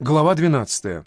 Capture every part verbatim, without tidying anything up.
Глава двенадцатая.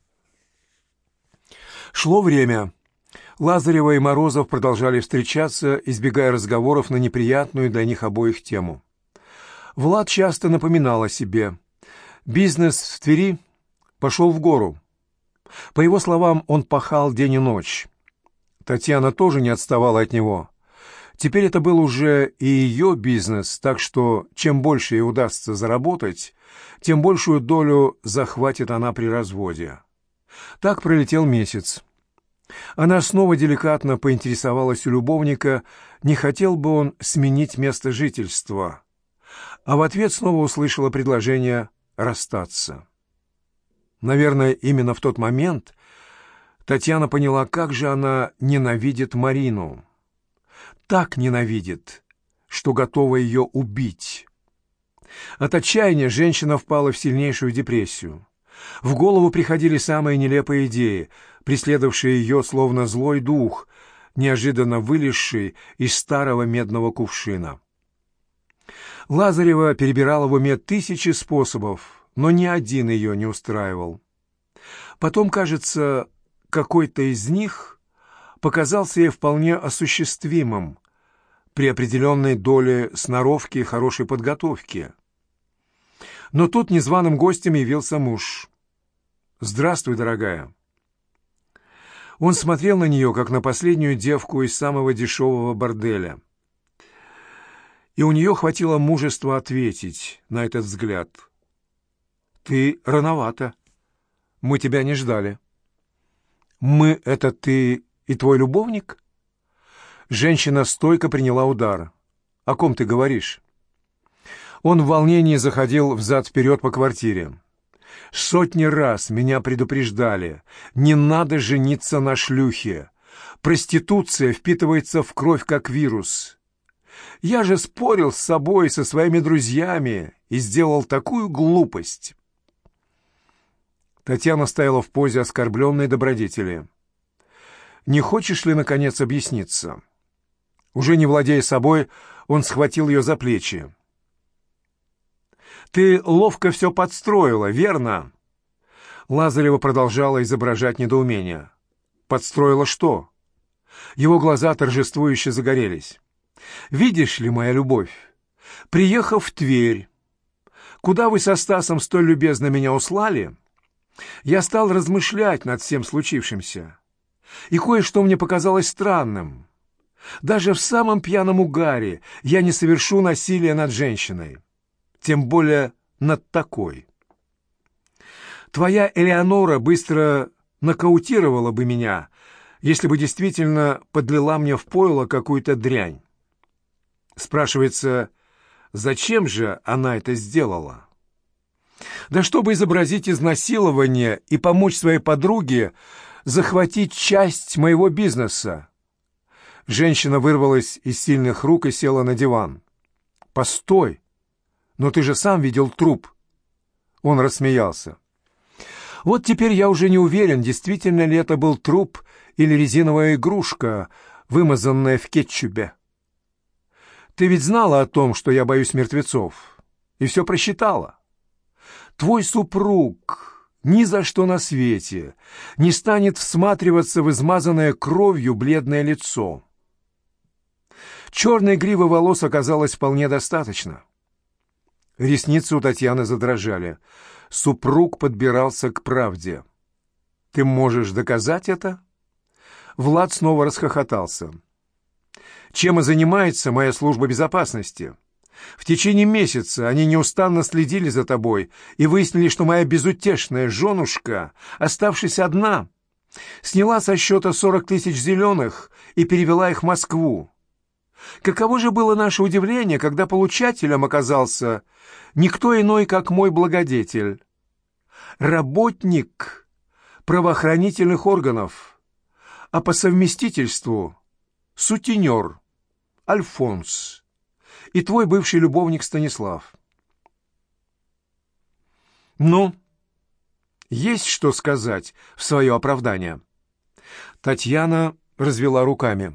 Шло время. Лазарева и Морозов продолжали встречаться, избегая разговоров на неприятную для них обоих тему. Влад часто напоминал о себе. Бизнес в Твери пошел в гору. По его словам, он пахал день и ночь. Татьяна тоже не отставала от него. Теперь это был уже и ее бизнес, так что чем больше ей удастся заработать, тем большую долю захватит она при разводе. Так пролетел месяц. Она снова деликатно поинтересовалась у любовника, не хотел бы он сменить место жительства, а в ответ снова услышала предложение расстаться. Наверное, именно в тот момент Татьяна поняла, как же она ненавидит Марину. Так ненавидит, что готова ее убить. От отчаяния женщина впала в сильнейшую депрессию. В голову приходили самые нелепые идеи, преследовавшие ее словно злой дух, неожиданно вылезший из старого медного кувшина. Лазарева перебирала в уме тысячи способов, но ни один ее не устраивал. Потом, кажется, какой-то из них показался ей вполне осуществимым при определенной доле сноровки и хорошей подготовки. Но тут незваным гостем явился муж. «Здравствуй, дорогая». Он смотрел на нее, как на последнюю девку из самого дешевого борделя. И у нее хватило мужества ответить на этот взгляд. «Ты рановато. Мы тебя не ждали». «Мы — это ты и твой любовник?» Женщина стойко приняла удар. «О ком ты говоришь?» Он в волнении заходил взад-вперед по квартире. «Сотни раз меня предупреждали. Не надо жениться на шлюхе. Проституция впитывается в кровь, как вирус. Я же спорил с собой, со своими друзьями, и сделал такую глупость». Татьяна стояла в позе оскорбленной добродетели. «Не хочешь ли, наконец, объясниться?» Уже не владея собой, он схватил ее за плечи. «Ты ловко все подстроила, верно?» Лазарева продолжала изображать недоумение. «Подстроила что?» Его глаза торжествующе загорелись. «Видишь ли, моя любовь, приехав в Тверь, куда вы со Стасом столь любезно меня услали, я стал размышлять над всем случившимся, и кое-что мне показалось странным. Даже в самом пьяном угаре я не совершу насилия над женщиной, тем более над такой. Твоя Элеонора быстро нокаутировала бы меня, если бы действительно подлила мне в пойло какую-то дрянь. Спрашивается, зачем же она это сделала? Да чтобы изобразить изнасилование и помочь своей подруге захватить часть моего бизнеса. Женщина вырвалась из сильных рук и села на диван. «Постой! Но ты же сам видел труп!» Он рассмеялся. «Вот теперь я уже не уверен, действительно ли это был труп или резиновая игрушка, вымазанная в кетчупе. Ты ведь знала о том, что я боюсь мертвецов, и все просчитала. Твой супруг ни за что на свете не станет всматриваться в измазанное кровью бледное лицо. Черной гривы волос оказалось вполне достаточно». Ресницы у Татьяны задрожали. Супруг подбирался к правде. «Ты можешь доказать это?» Влад снова расхохотался. «Чем и занимается моя служба безопасности? В течение месяца они неустанно следили за тобой и выяснили, что моя безутешная женушка, оставшись одна, сняла со счета сорок тысяч зеленых и перевела их в Москву. Каково же было наше удивление, когда получателем оказался никто иной, как мой благодетель, работник правоохранительных органов, а по совместительству сутенер Альфонс и твой бывший любовник Станислав. Ну, есть что сказать в свое оправдание?» Татьяна развела руками.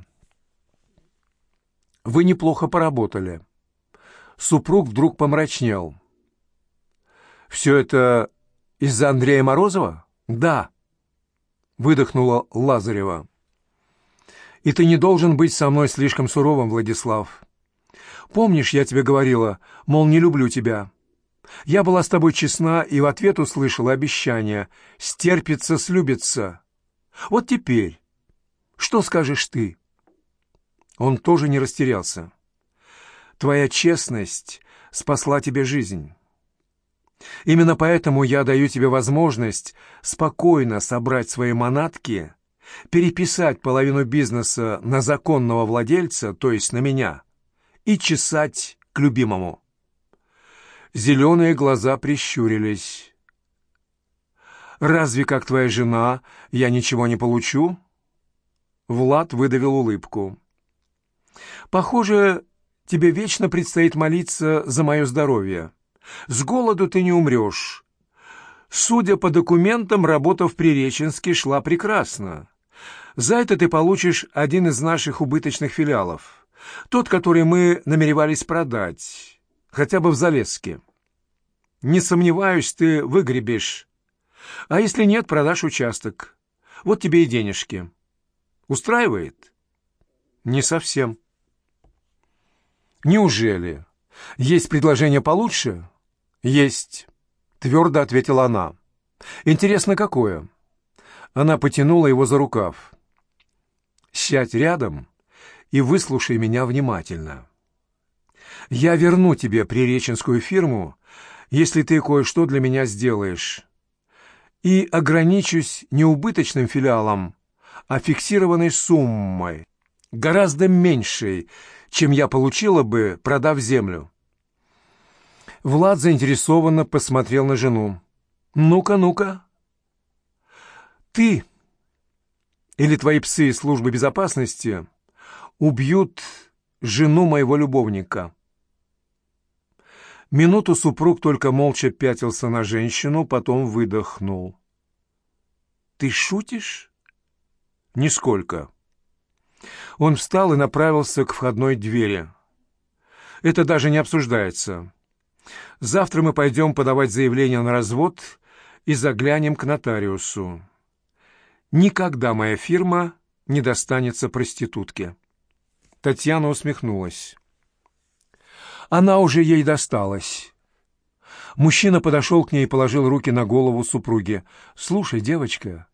«Вы неплохо поработали». Супруг вдруг помрачнел. «Все это Из-за Андрея Морозова? Да, выдохнула Лазарева. И ты не должен быть со мной слишком суровым, Владислав. Помнишь, я тебе говорила, мол, не люблю тебя. Я была с тобой честна и в ответ услышала обещание «стерпится, слюбится». Вот теперь, что скажешь ты? Он тоже не растерялся. Твоя честность спасла тебе жизнь. Именно поэтому я даю тебе возможность спокойно собрать свои манатки, переписать половину бизнеса на законного владельца, то есть на меня, и чесать к любимому. Зеленые глаза прищурились. «Разве, как твоя жена, я ничего не получу?» Влад выдавил улыбку. «Похоже, тебе вечно предстоит молиться за мое здоровье. С голоду ты не умрешь. Судя по документам, работа в Приреченске шла прекрасно. За это ты получишь один из наших убыточных филиалов. Тот, который мы намеревались продать, хотя бы в Залесске. Не сомневаюсь, ты выгребешь. А если нет, продашь участок. Вот тебе и денежки. Устраивает?» «Не совсем». «Неужели? Есть предложение получше?» «Есть», — твердо ответила она. «Интересно, какое?» Она потянула его за рукав. «Сядь рядом и выслушай меня внимательно. Я верну тебе приреченскую фирму, если ты кое-что для меня сделаешь, и ограничусь не убыточным филиалом, а фиксированной суммой, гораздо меньшей, чем я получила бы, продав землю». Влад заинтересованно посмотрел на жену. «Ну-ка, ну-ка. Ты или твои псы из службы безопасности убьют жену моего любовника». Минуту супруг только молча пятился на женщину, потом выдохнул. «Ты шутишь?» «Нисколько». Он встал и направился к входной двери. «Это даже не обсуждается. Завтра мы пойдем подавать заявление на развод и заглянем к нотариусу. Никогда моя фирма не достанется проститутке». Татьяна усмехнулась. Она уже ей досталась. Мужчина подошел к ней и положил руки на голову супруги. «Слушай, девочка,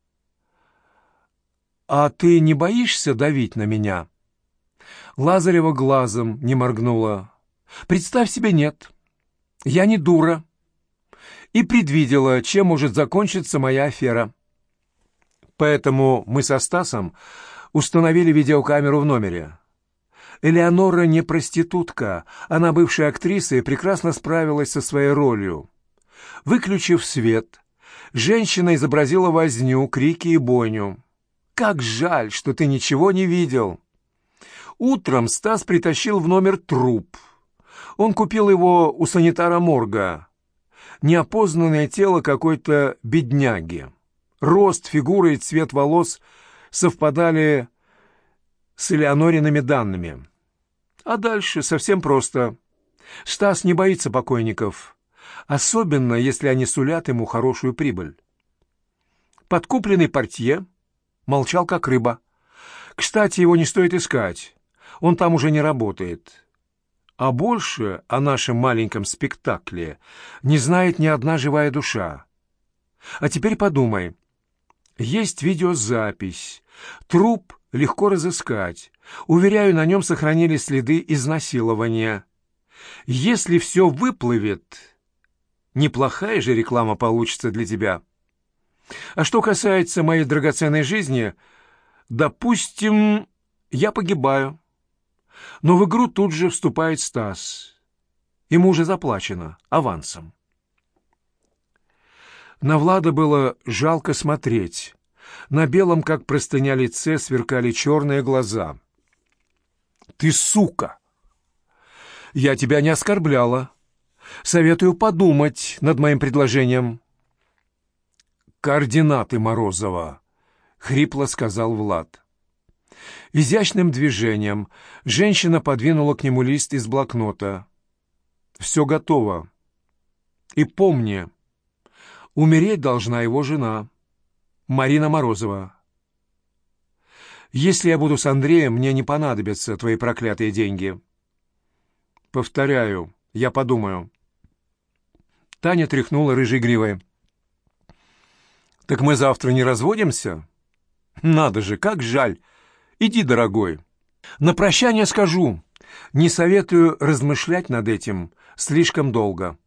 а ты не боишься давить на меня?» Лазарева глазом не моргнула. «Представь себе, нет. Я не дура. И предвидела, чем может закончиться моя афера. Поэтому мы со Стасом установили видеокамеру в номере. Элеонора не проститутка, она бывшая актриса и прекрасно справилась со своей ролью. Выключив свет, женщина изобразила возню, крики и бойню. Как жаль, что ты ничего не видел. Утром Стас притащил в номер труп. Он купил его у санитара морга. Неопознанное тело какой-то бедняги. Рост, фигура и цвет волос совпадали с Элеонориными данными. А дальше совсем просто. Стас не боится покойников, особенно если они сулят ему хорошую прибыль. Подкупленный портье молчал как рыба. Кстати, его не стоит искать, он там уже не работает. А больше о нашем маленьком спектакле не знает ни одна живая душа. А теперь подумай. Есть видеозапись. Труп легко разыскать. Уверяю, на нем сохранились следы изнасилования. Если все выплывет, неплохая же реклама получится для тебя. А что касается моей драгоценной жизни, допустим, я погибаю. Но в игру тут же вступает Стас. Ему уже заплачено авансом. На Влада было жалко смотреть. На белом, как простыня, лице сверкали черные глаза. «Ты сука! Я тебя не оскорбляла. Советую подумать над моим предложением». «Координаты Морозова», — хрипло сказал Влад. Изящным движением женщина подвинула к нему лист из блокнота. «Все готово. И помни, Умереть должна его жена, Марина Морозова. Если я буду с Андреем, мне не понадобятся твои проклятые деньги. Повторяю, я подумаю. Таня тряхнула рыжей гривой. Так мы завтра не разводимся? Надо же, как жаль. Иди, дорогой. На прощание скажу. Не советую размышлять над этим слишком долго.